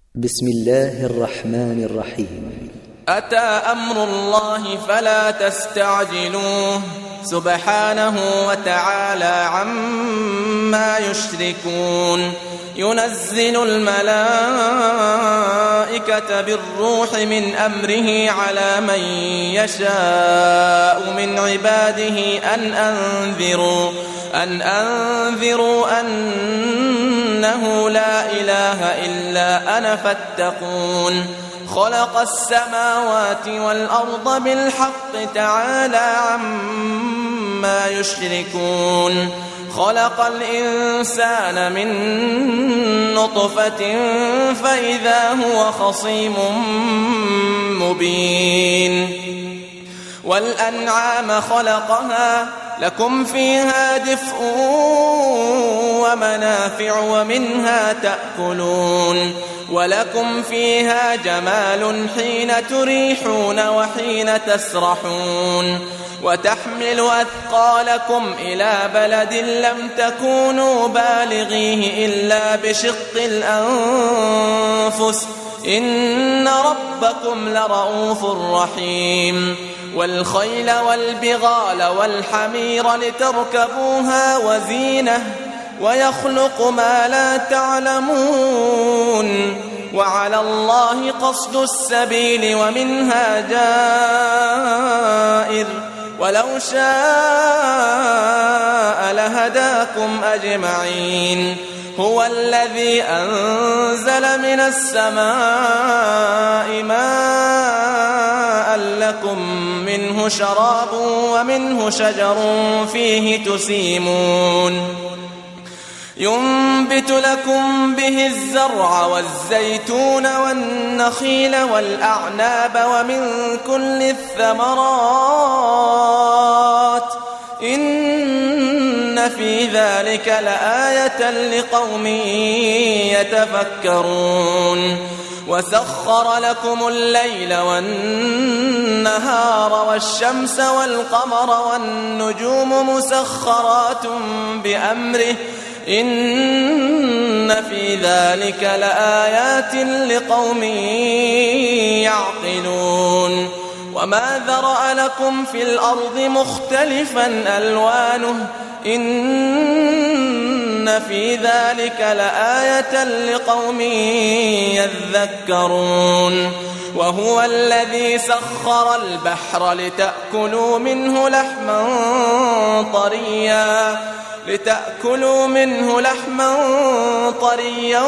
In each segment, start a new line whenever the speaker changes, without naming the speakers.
بسم الله الرحمن الرحيم.
أتى أمر الله فلا تستعجلوه سبحانه وتعالى عما يشركون. ينزل الملائكة بالروح من أمره على من يشاء من عباده أن أنذروا أنه لا إله إلا أنا فاتقون. خلق السماوات والأرض بالحق تعالى عما يشركون. خلق الإنسان من نطفة فإذا هو خصيم مبين. والأنعام خلقها لكم فيها دفء ومنافع ومنها تأكلون. ولكم فيها جمال حين تريحون وحين تسرحون. وتحمل أثقالكم إلى بلد لم تكونوا بالغيه إلا بشق الأنفس إن ربكم لرؤوف رحيم. والخيل والبغال والحمير لتركبوها وزينة ويخلق ما لا تعلمون. وعلى الله قصد السبيل ومنها جائر ولو شاء لهداكم أجمعين. هو الذي أنزل من السماء ماء لكم منه شراب ومنه شجر فيه تسيمون. ينبت لكم به الزرع والزيتون والنخيل والأعناب ومن كل الثمرات إن في ذلك لآية لقوم يتفكرون. وسخر لكم الليل والنهار والشمس والقمر والنجوم مسخرات بأمره إن في ذلك لآيات لقوم يعقلون. وما ذرأ لكم في الأرض مختلفا ألوانه إن في ذلك لآية لقوم يذكرون. وهو الذي سخر البحر لتأكلوا منه لحما طريا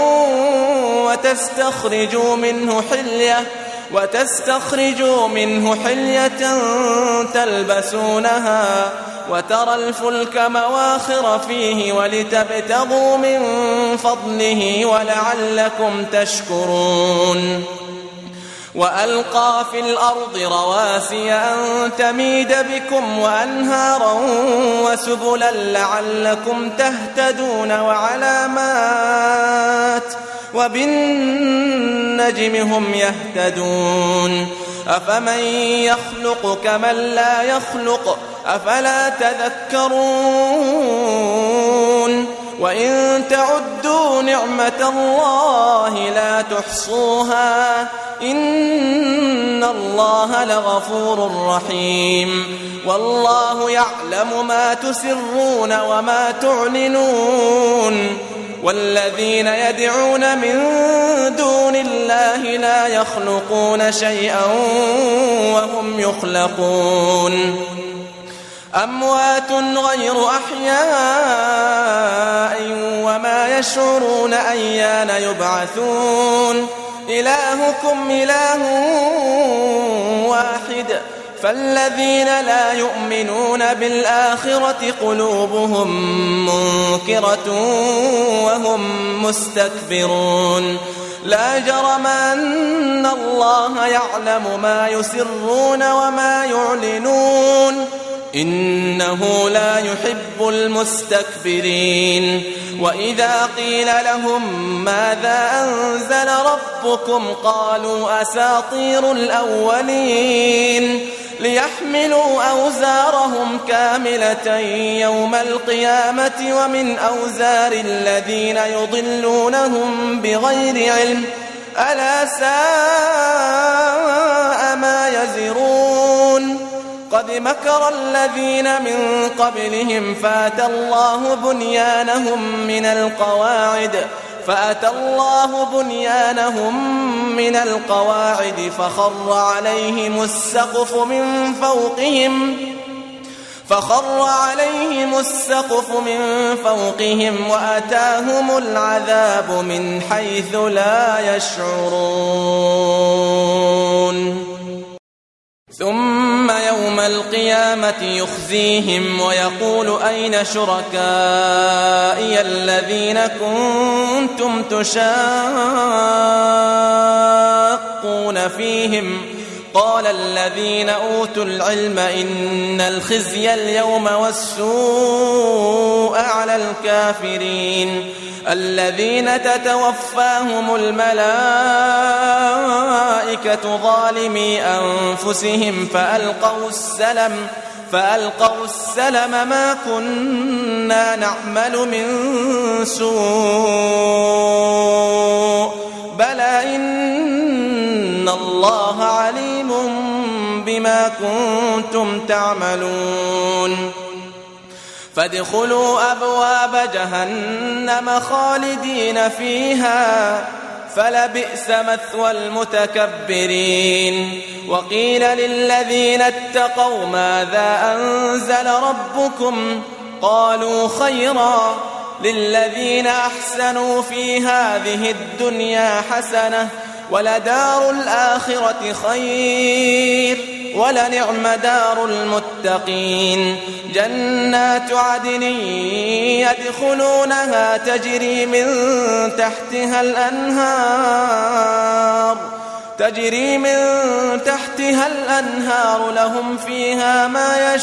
وتستخرجوا منه حلية تلبسونها وترى الفلك مواخر فيه ولتبتغوا من فضله ولعلكم تشكرون. وألقى في الأرض رواسي أن تميد بكم وأنهارا وسبلا لعلكم تهتدون وعلامات وبالنجم هم يهتدون. أفمن يخلق كمن لا يخلق أفلا تذكرون. وإن تعدوا نعمة الله لا تحصوها إن الله لغفور رحيم. والله يعلم ما تسرون وما تعلنون. والذين يدعون من دون الله لا يخلقون شيئا وهم يخلقون. أموات غير أحياء وما يشعرون أيان يبعثون. إلهكم إله واحد فالذين لا يؤمنون بالآخرة قلوبهم منكرة وهم مستكبرون. لا جرم أن الله يعلم ما يسرون وما يعلنون إنه لا يحب المستكبرين. وإذا قيل لهم ماذا أنزل ربكم قالوا أساطير الأولين ليحملوا أوزارهم كاملة يوم القيامة ومن أوزار الذين يضلونهم بغير علم ألا ساء ما يزرون قد مكر الذين من قبلهم فأتى الله بنيانهم من القواعد فخر عليهم السقف من فوقهم وأتاهم العذاب من حيث لا يشعرون ثم يوم القيامة يخزيهم ويقول أين شركائي الذين كنتم تشاقون فيهم قال الذين أوتوا العلم إن الخزي اليوم والسوء على الكافرين الذين تتوفاهم الملائكة ظالمي أنفسهم فألقوا السلم ما كنا نعمل من سوء بلى إن الله عليم بما كنتم تعملون فادخلوا أبواب جهنم خالدين فيها فلبئس مثوى المتكبرين وقيل للذين اتقوا ماذا أنزل ربكم قالوا خيرا للذين أحسنوا في هذه الدنيا حسنة ولدار الآخرة خير ولنعم دار المتقين جنات عدن يدخلونها تجري من تحتها الأنهار لهم فيها ما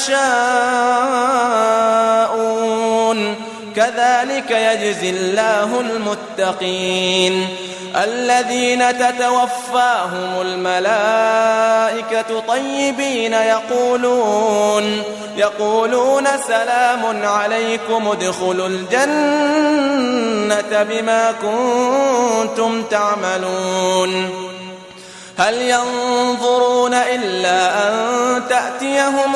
يشاءون كذلك يجزي الله المتقين الذين تتوفاهم الملائكة طيبين يقولون سلام عليكم ادخلوا الجنة بما كنتم تعملون هل ينظرون إلا أن تأتيهم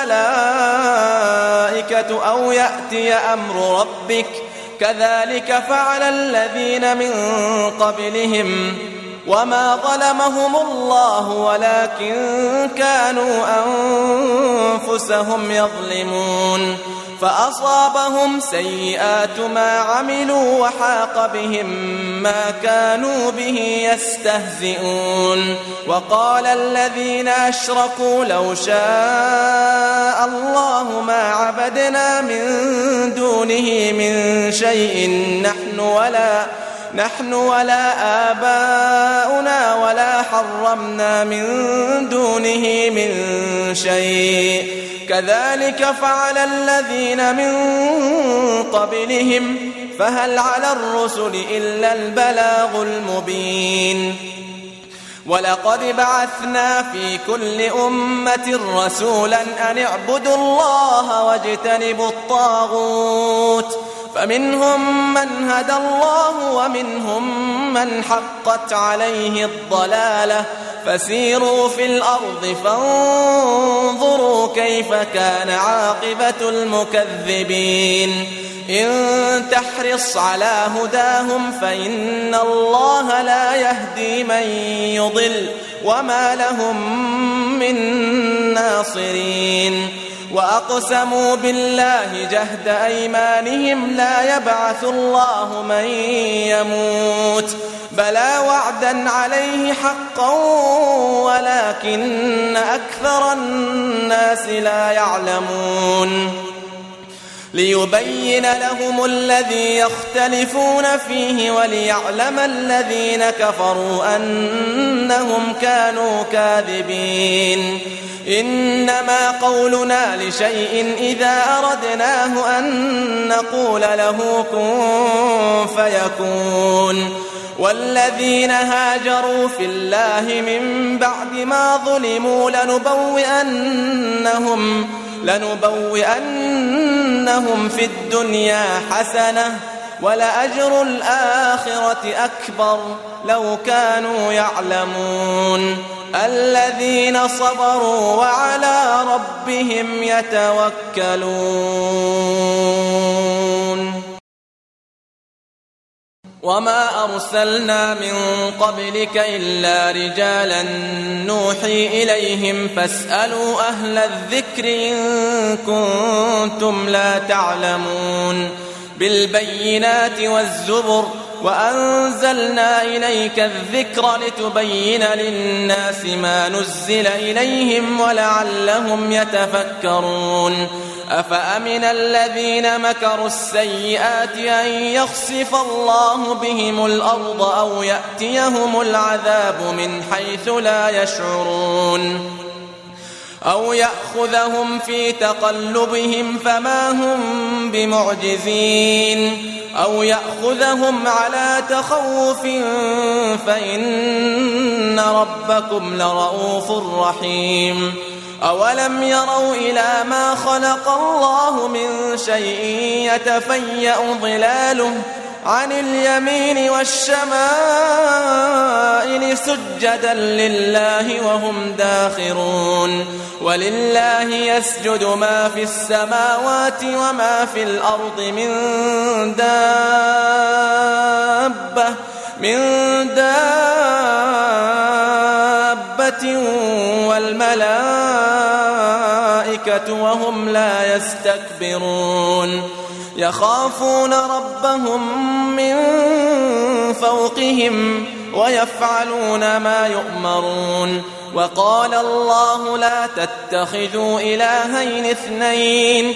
الملائكة أو يأتي أمر ربك كذلك فعل الذين من قبلهم وما ظلمهم الله ولكن كانوا أنفسهم يظلمون فأصابهم سيئات ما عملوا وحاق بهم ما كانوا به يستهزئون وقال الذين أشركوا لو شاء الله ما عبدنا من دونه من شيء نحن ولا آباؤنا ولا حرمنا من دونه من شيء كذلك فعل الذين من قبلهم فهل على الرسل إلا البلاغ المبين ولقد بعثنا في كل أمة رسولا أن اعبدوا الله واجتنبوا الطاغوت فمنهم من هدى الله ومنهم من حقت عليه الضلالة فسيروا في الأرض فانظروا كيف كان عاقبة المكذبين إن تحرص على هداهم فإن الله لا يهدي من يضل وما لهم من ناصرين وأقسموا بالله جهد أيمانهم لا يبعث الله من يموت بلى وعدا عليه حقا ولكن أكثر الناس لا يعلمون ليبين لهم الذي يختلفون فيه وليعلم الذين كفروا أنهم كانوا كاذبين إنما قولنا لشيء إذا أردناه أن نقول له كن فيكون والذين هاجروا في الله من بعد ما ظلموا لنبوئنهم في الدنيا حسنة ولأجر الآخرة أكبر لو كانوا يعلمون الذين صبروا وعلى ربهم يتوكلون وما أرسلنا من قبلك إلا رجالا نوحي إليهم فاسألوا أهل الذكر إن كنتم لا تعلمون بالبينات والزبر وأنزلنا إليك الذكر لتبين للناس ما نزل إليهم ولعلهم يتفكرون أفأمن الذين مكروا السيئات أن يخسف الله بهم الأرض أو يأتيهم العذاب من حيث لا يشعرون أو يأخذهم في تقلبهم فما هم بمعجزين أو يأخذهم على تخوف فإن ربكم لرؤوف رحيم أولم يروا إلى ما خلق الله من شيء يتفيأ ظلاله عن اليمين والشمائل سجدا لله وهم داخرون ولله يسجد ما في السماوات وما في الأرض من دابة والملائكة وهم لا يستكبرون يخافون ربهم من فوقهم ويفعلون ما يؤمرون وقال الله لا تتخذوا إلهين اثنين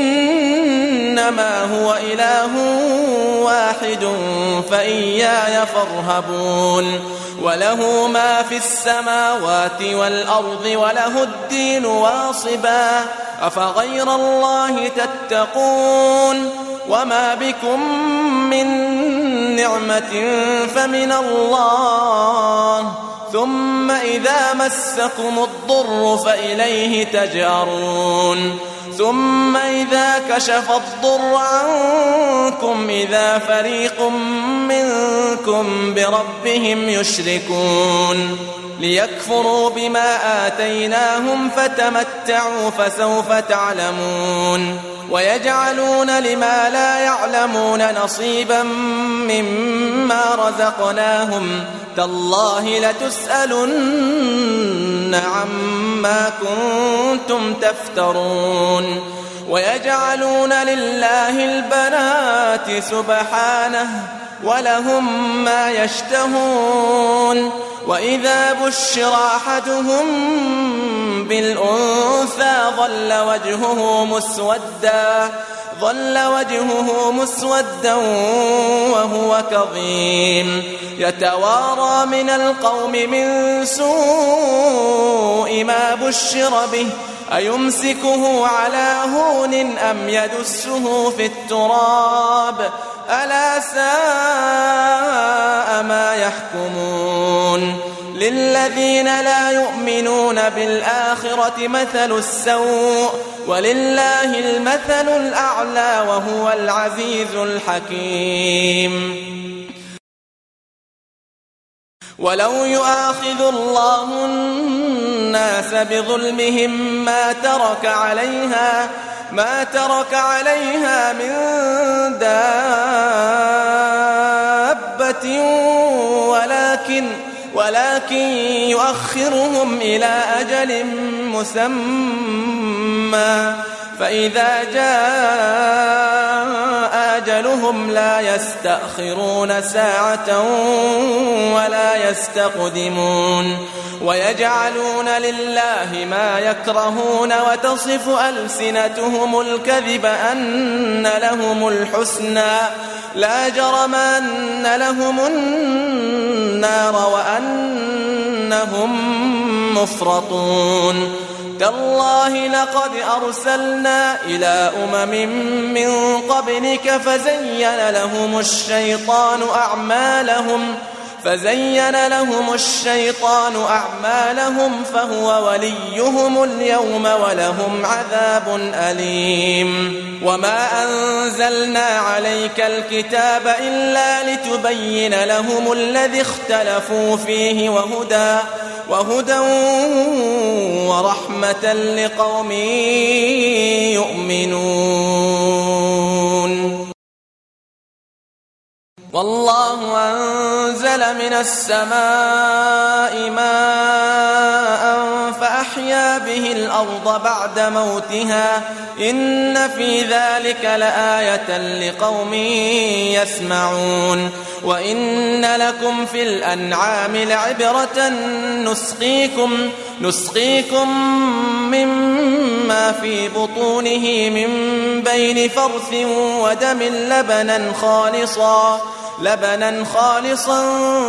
إنما هو إله واحد فإياي فارهبون وله ما في السماوات والأرض وله الدين واصبا أفغير الله تتقون وما بكم من نعمة فمن الله ثم إذا مسكم الضر فإليه تجأرون ثم إذا كشف الضر عنكم إذا فريق منكم بربهم يشركون ليكفروا بما آتيناهم فتمتعوا فسوف تعلمون ويجعلون لما لا يعلمون نصيبا مما رزقناهم تالله لتسألن عما كنتم تفترون ويجعلون لله البنات سبحانه ولهم ما يشتهون وإذا بشر أحدهم بالأنثى ظل وجهه مسودا وهو كظيم يتوارى من القوم من سوء ما بشر به أيمسكه على هون أم يدسه في التراب ألا ساء ما يحكمون للذين لا يؤمنون بالآخرة مثل السوء ولله المثل الأعلى وهو العزيز الحكيم ولو يؤاخذ الله الناس بظلمهم ما ترك عليها من دابة ولكن يؤخرهم إلى أجل مسمى فإذا جاء أجلهم لا يستأخرون ساعة ولا يستقدمون ويجعلون لله ما يكرهون وتصف ألسنتهم الكذب أن لهم الحسنى لا جرم أن لهم النار وأنهم مفرطون تالله لقد أرسلنا إلى من قبلك فزين لهم الشيطان أعمالهم فزين لهم الشيطان أعمالهم فهو وليهم اليوم ولهم عذاب أليم. وما أنزلنا عليك الكتاب إلا لتبين لهم الذي اختلفوا فيه وهدى ورحمة لقوم يؤمنون. والله أنزل من السماء ماء فأحيا به الأرض بعد موتها إن في ذلك لآية لقوم يسمعون. وإن لكم في الأنعام لعبرة نسقيكم مما في بطونه من بين فرث ودم لبنا خالصا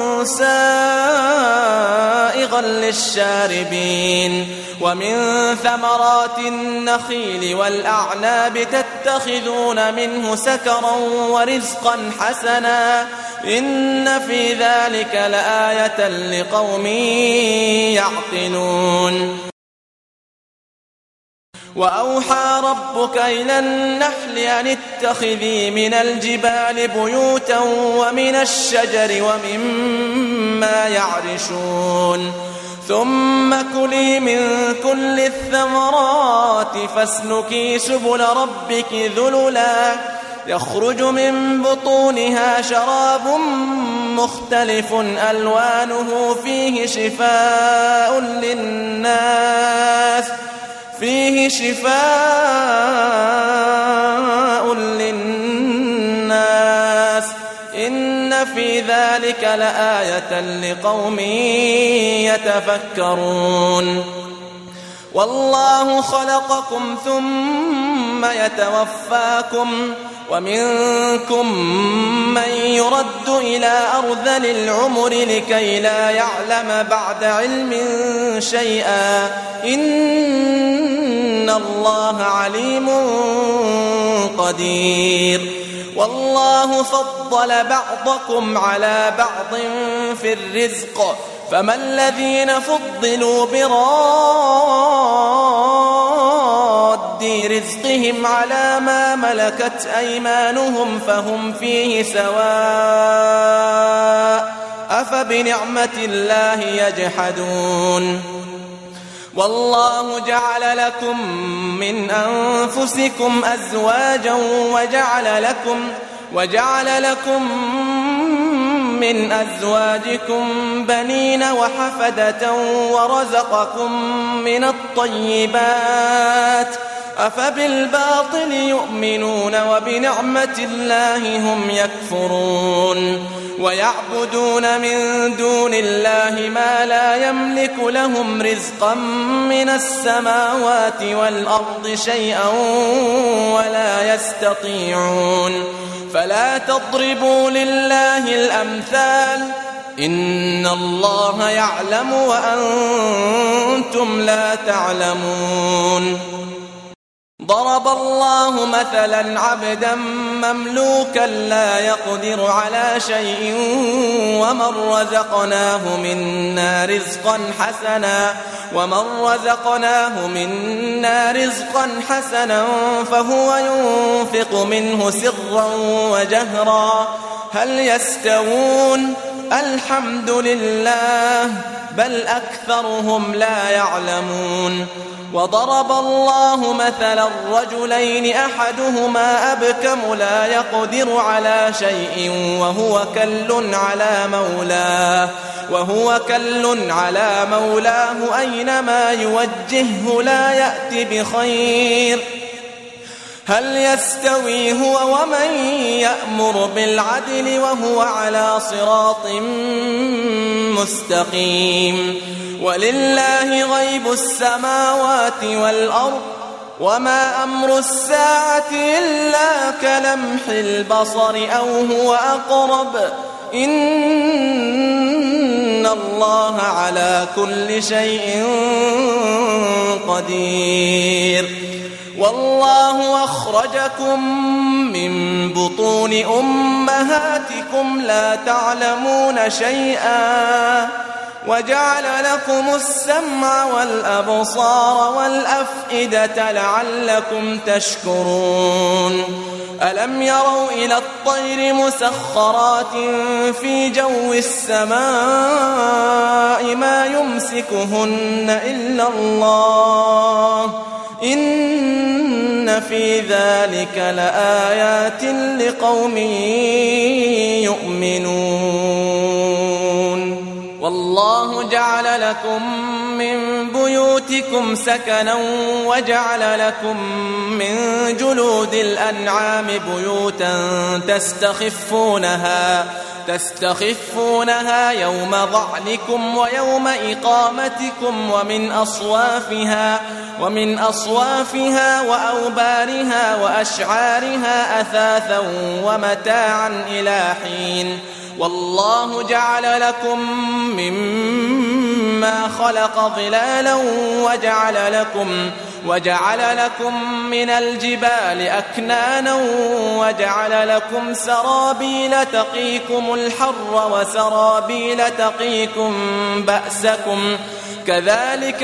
سائغا للشاربين. ومن ثمرات النخيل والأعناب تتخذون منه سكرا ورزقا حسنا إن في ذلك لآية لقوم يعقلون. وأوحى ربك إلى النحل أن اتخذي من الجبال بيوتا ومن الشجر ومما يعرشون ثم كلي من كل الثمرات فاسلكي سبل ربك ذللا يخرج من بطونها شراب مختلف ألوانه فيه شفاء للناس إن في ذلك لآية لقوم يتفكرون. والله خلقكم ثم يتوفاكم ومنكم من يرد إلى أرذل العمر لكي لا يعلم بعد علم شيئا إن الله عليم قدير. والله فضل بعضكم على بعض في الرزق فما الذين فضلوا براد رزقهم على ما ملكت أيمانهم فهم فيه سواء أفبنعمة الله يجحدون. والله جعل لكم من أنفسكم أزواجا وجعل لكم من أزواجكم بنين وحفدة ورزقكم من الطيبات أفبالباطل يؤمنون وبنعمة الله هم يكفرون. ويعبدون من دون الله ما لا يملك لهم رزقا من السماوات والأرض شيئا ولا يستطيعون. فلا تضربوا لله الأمثال إن الله يعلم وأنتم لا تعلمون. ضرب الله مثلا عبدا مملوكا لا يقدر على شيء ومن رزقناه منا رزقا حسنا فهو ينفق منه سرا وجهرا هل يستوون الحمد لله بل أكثرهم لا يعلمون. وضرب الله مثلا رجلين أحدهما أبكم لا يقدر على شيء وهو كل على مولاه أينما يوجهه لا يأتي بخير هل يستوي هو ومن يأمر بالعدل وهو على صراط مستقيم. ولله غيب السماوات والأرض وما أمر الساعة إلا كلمح البصر أو هو أقرب إن الله على كل شيء قدير. والله أخرجكم من بطون أمهاتكم لا تعلمون شيئا وجعل لكم السمع والأبصار والأفئدة لعلكم تشكرون ألم يروا إلى الطير مسخرات في جو السماء ما يمسكهن إلا الله إن في ذلك لآيات لقوم يؤمنون والله جعل لكم من بيوتكم سكنا وجعل لكم من جلود الأنعام بيوتا تستخفونها يوم ظعنكم ويوم إقامتكم ومن أصوافها وأوبارها وأشعارها أثاثا ومتاعا إلى حين والله جعل لكم مما خلق ظلالا وجعل لكم من الجبال أكنانا وجعل لكم سرابيل تقيكم الحر وسرابيل تقيكم بأسكم كذلك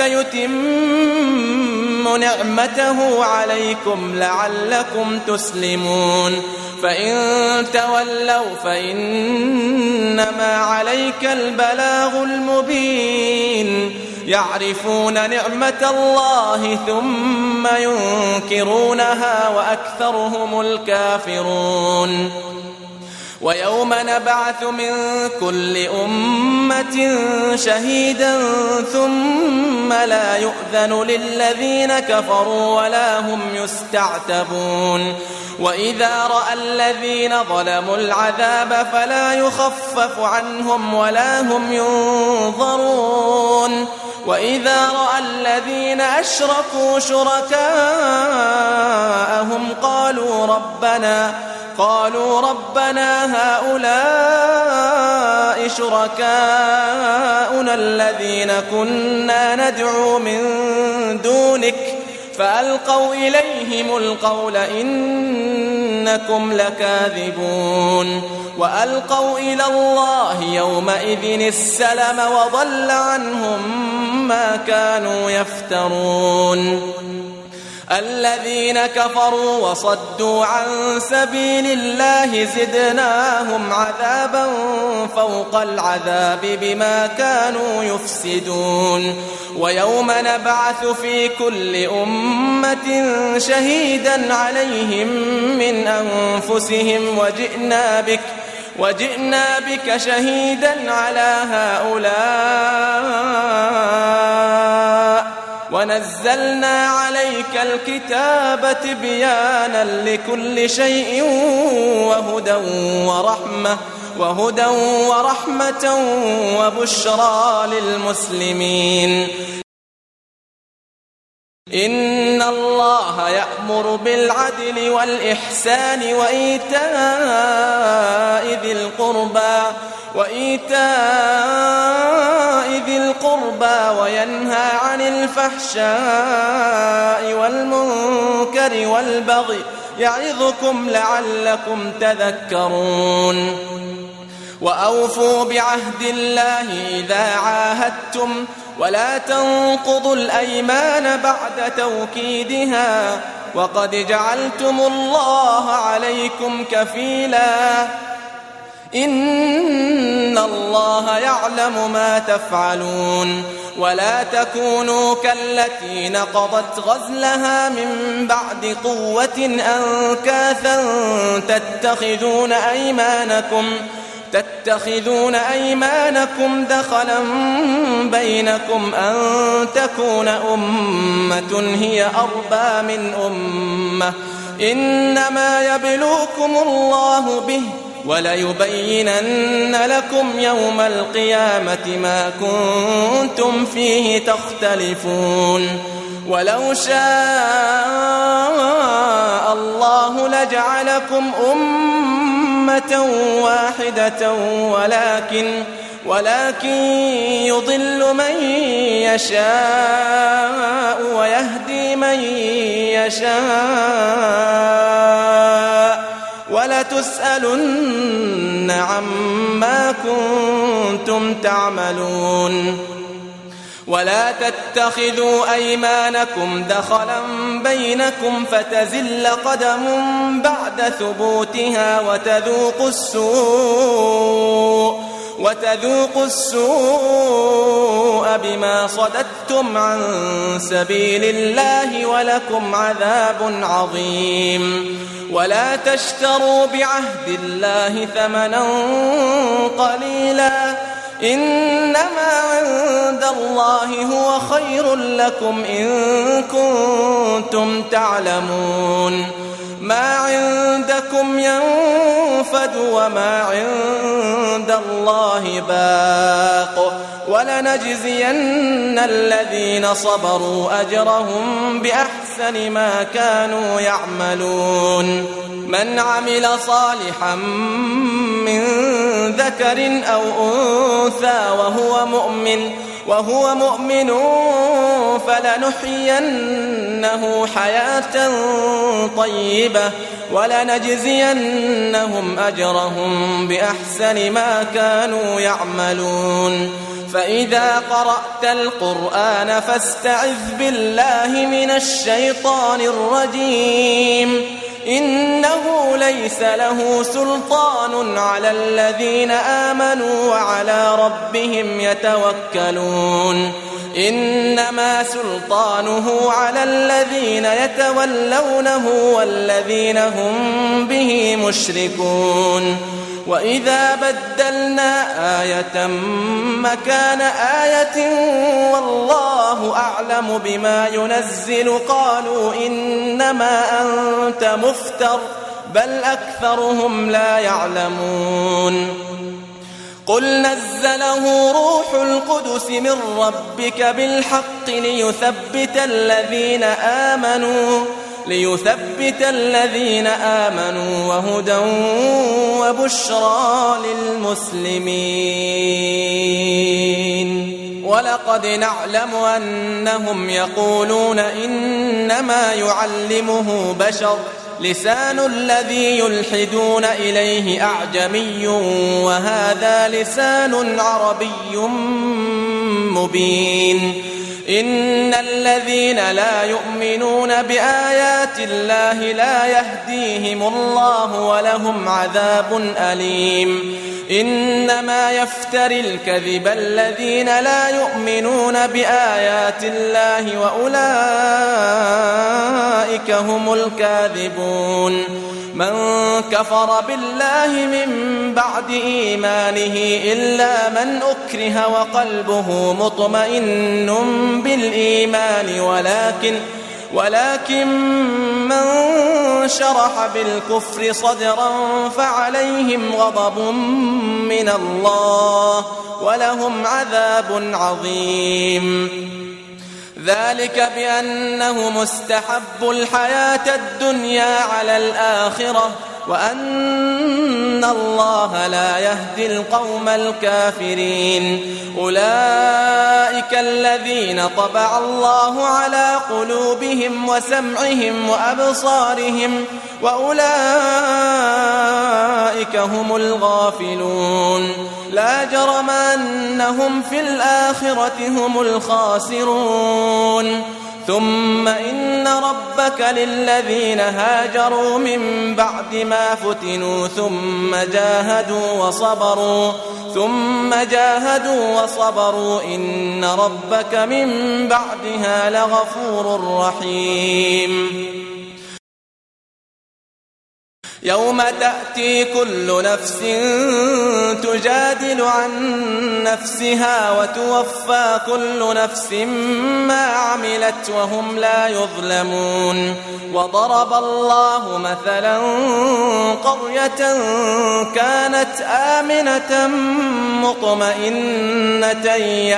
يتم نعمته عليكم لعلكم تسلمون فإن تولوا فإنما عليك البلاغ المبين يعرفون نعمة الله ثم ينكرونها وأكثرهم الكافرون ويوم نبعث من كل أمة شهيدا ثم لا يؤذن للذين كفروا ولا هم يستعتبون وإذا رأى الذين ظلموا العذاب فلا يخفف عنهم ولا هم ينظرون وإذا رأى الذين أشركوا شركاءهم قالوا ربنا هؤلاء شركاؤنا الذين كنا ندعو من دونك فألقوا إليهم القول إنكم لكاذبون وألقوا إلى الله يومئذ السلم وضل عنهم ما كانوا يفترون الذين كفروا وصدوا عن سبيل الله زدناهم عذابا فوق العذاب بما كانوا يفسدون ويوم نبعث في كل أمة شهيدا عليهم من أنفسهم وجئنا بك شهيدا على هؤلاء ونزلنا عليك الكتاب تبيانا لكل شيء وهدى ورحمة وبشرى للمسلمين إن الله يأمر بالعدل والإحسان وإيتاء ذي القربى وينهى عن الفحشاء والمنكر والبغي يعظكم لعلكم تذكرون وأوفوا بعهد الله إذا عاهدتم ولا تنقضوا الأيمان بعد توكيدها وقد جعلتم الله عليكم كفيلا إن الله يعلم ما تفعلون ولا تكونوا كالتي نقضت غزلها من بعد قوة أنكاثا تتخذون أيمانكم دخلا بينكم أن تكون أمة هي أربى من أمة إنما يبلوكم الله به وليبينن لكم يوم القيامة ما كنتم فيه تختلفون ولو شاء الله لجعلكم أمة واحدة ولكن يضل من يشاء ويهدي من يشاء ولتسألن عما كنتم تعملون. ولا تتخذوا أيمانكم دخلا بينكم فتزل قدم بعد ثبوتها وتذوقوا السوء بما صددتم عن سبيل الله ولكم عذاب عظيم. ولا تشتروا بعهد الله ثمنا قليلا إنما عند الله هو خير لكم إن كنتم تعلمون. ما عندكم ينفد وما عند الله باق ولنجزين الذين صبروا أجرهم بأحسن ما كانوا يعملون. من عمل صالحا من ذكر أو أنثى وهو مؤمن فلنحيينه حياة طيبة ولنجزينهم أجرهم بأحسن ما كانوا يعملون. فإذا قرأت القرآن فاستعذ بالله من الشيطان الرجيم إنه ليس له سلطان على الذين آمنوا وعلى ربهم يتوكلون. إنما سلطانه على الذين يتولونه والذين هم به مشركون. وإذا بدلنا آية مكان آية والله أعلم بما ينزل قالوا إنما أنت مفتر بل أكثرهم لا يعلمون. قل نزله روح القدس من ربك بالحق ليثبت الذين آمنوا وهدى وبشرى للمسلمين. ولقد نعلم أنهم يقولون إنما يعلمه بشر لسان الذي يلحدون إليه أعجمي وهذا لسان عربي مبين. إن الذين لا يؤمنون بآيات الله لا يهديهم الله ولهم عذاب أليم. إنما يفتري الكذب الذين لا يؤمنون بآيات الله وأولئك هم الكاذبون. من كفر بالله من بعد إيمانه إلا من أكره وقلبه مطمئن بالإيمان ولكن من شرح بالكفر صدرا فعليهم غضب من الله ولهم عذاب عظيم. ذلك بأنه مستحب الحياة الدنيا على الآخرة وأن الله لا يهدي القوم الكافرين. أولئك الذين طبع الله على قلوبهم وسمعهم وأبصارهم وأولئك هم الغافلون. لا جرم أنهم في الآخرة هم الخاسرون. ثم إن ربك للذين هاجروا من بعد ما فتنوا ثم جاهدوا وصبروا إن ربك من بعدها لغفور رحيم. يوم تأتي كل نفس تجادل عن نفسها وتوفى كل نفس ما عملت وهم لا يظلمون. وضرب الله مثلا قرية كانت آمنة مطمئنة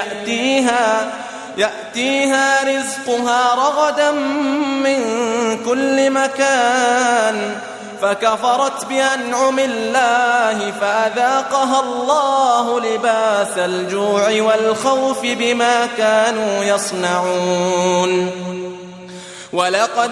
يأتيها رزقها رغدا من كل مكان فكفرت بأنعم الله فأذاقها الله لباس الجوع والخوف بما كانوا يصنعون. ولقد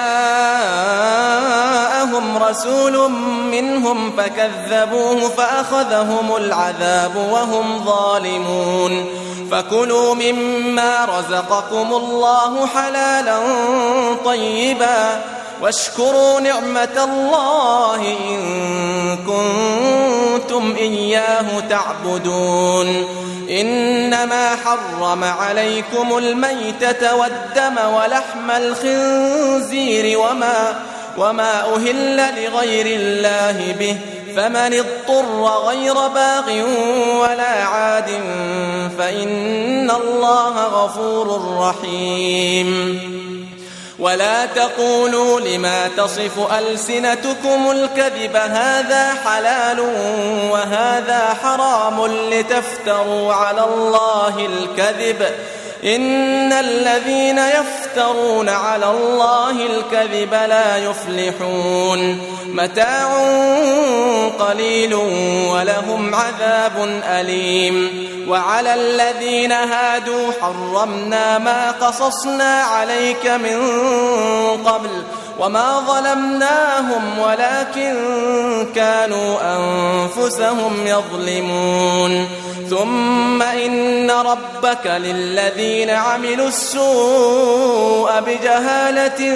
جاءهم رسول منهم فكذبوه فأخذهم العذاب وهم ظالمون. فكلوا مما رزقكم الله حلالا طيبا واشكروا نعمة الله إن كنتم إياه تعبدون. إنما حرم عليكم الميتة والدم ولحم الخنزير وما أهل لغير الله به، فمن اضطر غير باغ ولا عاد فإن الله غفور رحيم. ولا تقولوا لما تصف ألسنتكم الكذب هذا حلال وهذا حرام لتفتروا على الله الكذب، إن الذين يفترون على الله الكذب لا يفلحون. متاع قليل ولهم عذاب أليم. وعلى الذين هادوا حرمنا ما قصصنا عليك من قبل وما ظلمناهم ولكن كانوا أنفسهم يظلمون. ثم إن ربك للذين عملوا السوء بجهالة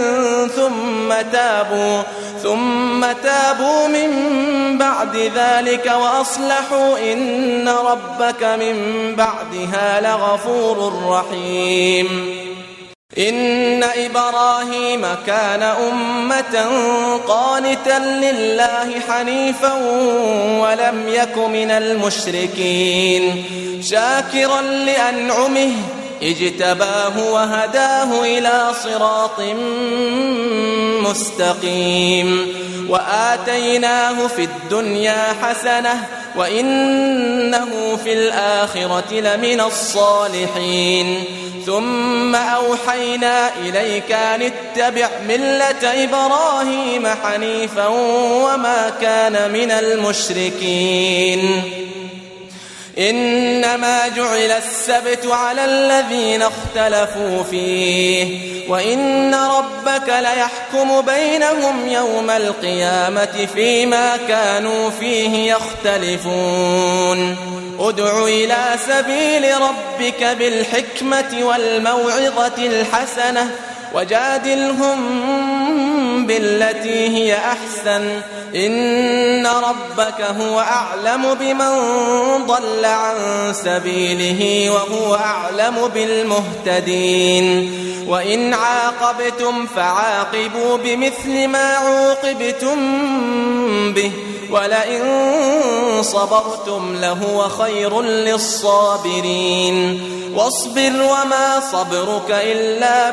ثم تابوا من بعد ذلك وأصلحوا إن ربك من بعدها لغفور رحيم. إن إبراهيم كان أمة قانتا لله حنيفا ولم يك من المشركين، شاكرا لأنعمه اجتباه وهداه إلى صراط مستقيم. وآتيناه في الدنيا حسنة وإنه في الآخرة لمن الصالحين. ثم أوحينا إليك أن اتبع ملة إبراهيم حنيفا وما كان من المشركين. إنما جعل السبت على الذين اختلفوا فيه وإن ربك ليحكم بينهم يوم القيامة فيما كانوا فيه يختلفون. ادع إلى سبيل ربك بالحكمة والموعظة الحسنة وجادلهم بالتي هي أحسن، إن ربك هو أعلم بمن ضل عن سبيله وهو أعلم بالمهتدين. وإن عاقبتم فعاقبوا بمثل ما عوقبتم به ولئن صبرتم لهو خير للصابرين. واصبر وما صبرك إلا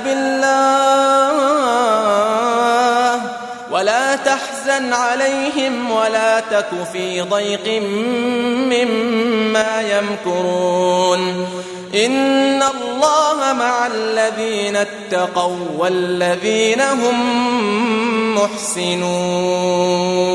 بالله ولا تحزن عليهم ولا تك في ضيق مما يمكرون. إن الله مع الذين اتقوا والذين هم محسنون.